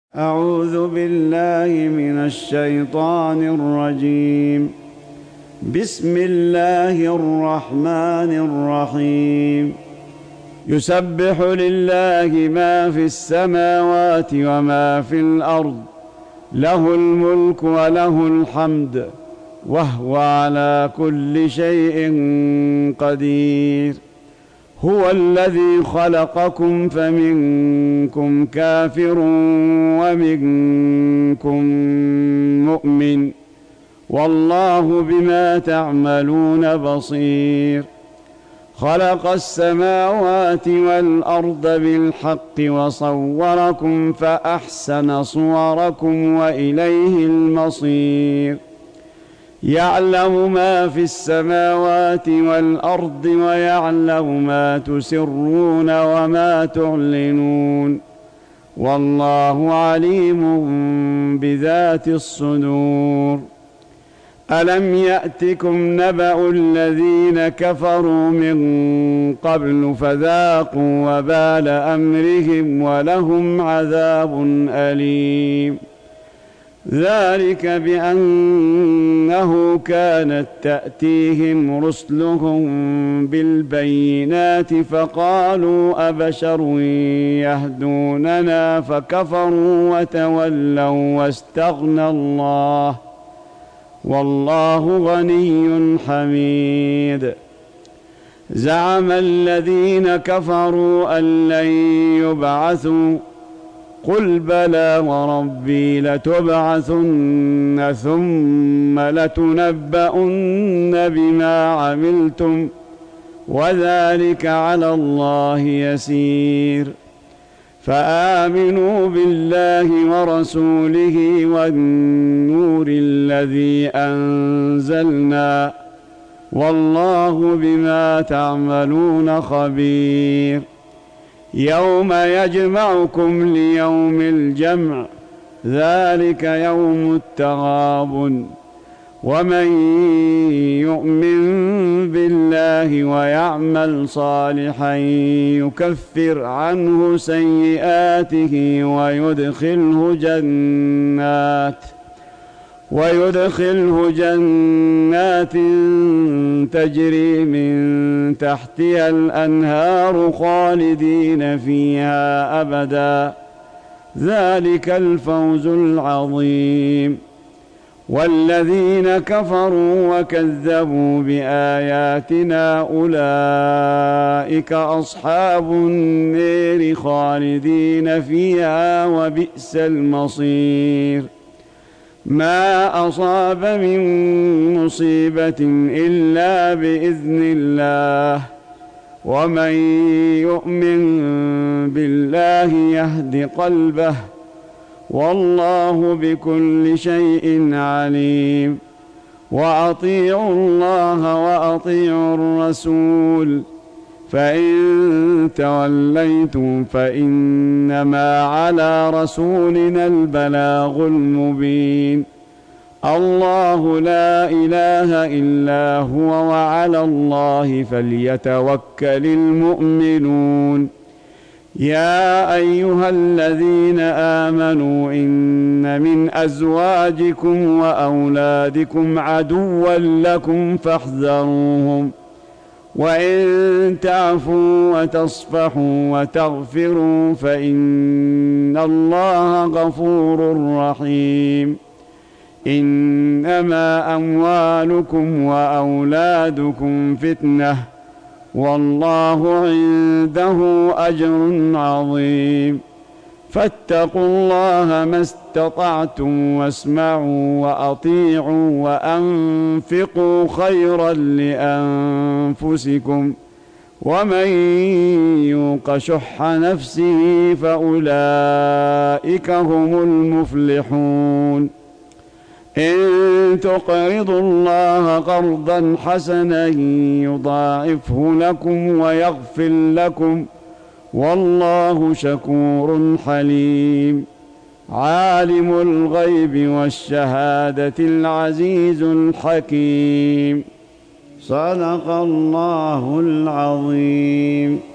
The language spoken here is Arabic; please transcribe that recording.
أعوذ بالله من الشيطان الرجيم. بسم الله الرحمن الرحيم. يسبح لله ما في السماوات وما في الأرض، له الملك وله الحمد، وهو على كل شيء قدير. هو الذي خلقكم فمنكم كافر ومنكم مؤمن، والله بما تعملون بصير. خلق السماوات والأرض بالحق وصوركم فأحسن صوركم وإليه المصير. يعلم ما في السماوات والأرض ويعلم ما تسرون وما تعلنون، والله عليم بذات الصدور. ألم يأتكم نبأ الذين كفروا من قبل فذاقوا وبال أمرهم ولهم عذاب أليم. ذلك بأنه كانت تأتيهم رسلهم بالبينات فقالوا أبشر يهدوننا فكفروا وتولوا واستغنى الله، والله غني حميد. زعم الذين كفروا أن لن يبعثوا، قل بلى وربي لتبعثن ثم لتنبؤن بما عملتم، وذلك على الله يسير. فآمنوا بالله ورسوله والنور الذي أنزلنا، والله بما تعملون خبير. يوم يجمعكم ليوم الجمع، ذلك يوم التغابن. ومن يؤمن بالله ويعمل صالحا يكفر عنه سيئاته ويدخله جنات تجري من تحتها الأنهار خالدين فيها أبدا، ذلك الفوز العظيم. والذين كفروا وكذبوا بآياتنا أولئك أصحاب النار خالدين فيها، وبئس المصير. ما أصاب من مصيبة إلا بإذن الله، ومن يؤمن بالله يهد قلبه، والله بكل شيء عليم. وأطيعوا الله وأطيعوا الرسول، فإن توليتم فإنما على رسولنا البلاغ المبين. الله لا إله إلا هو، وعلى الله فليتوكل المؤمنون. يا أيها الذين آمنوا إن من أزواجكم وأولادكم عدوا لكم فاحذروهم، وإن تعفوا وتصفحوا وتغفروا فإن الله غفور رحيم. إنما أموالكم وأولادكم فتنة، والله عنده أجر عظيم. فاتقوا الله ما استطعتم، واسمعوا وأطيعوا وأنفقوا خيرا لأنفسكم، ومن يوق شح نفسه فأولئك هم المفلحون. إن تقرضوا الله قرضا حسنا يضاعفه لكم ويغفر لكم، والله شكور حليم. عالم الغيب والشهادة العزيز الحكيم. صدق الله العظيم.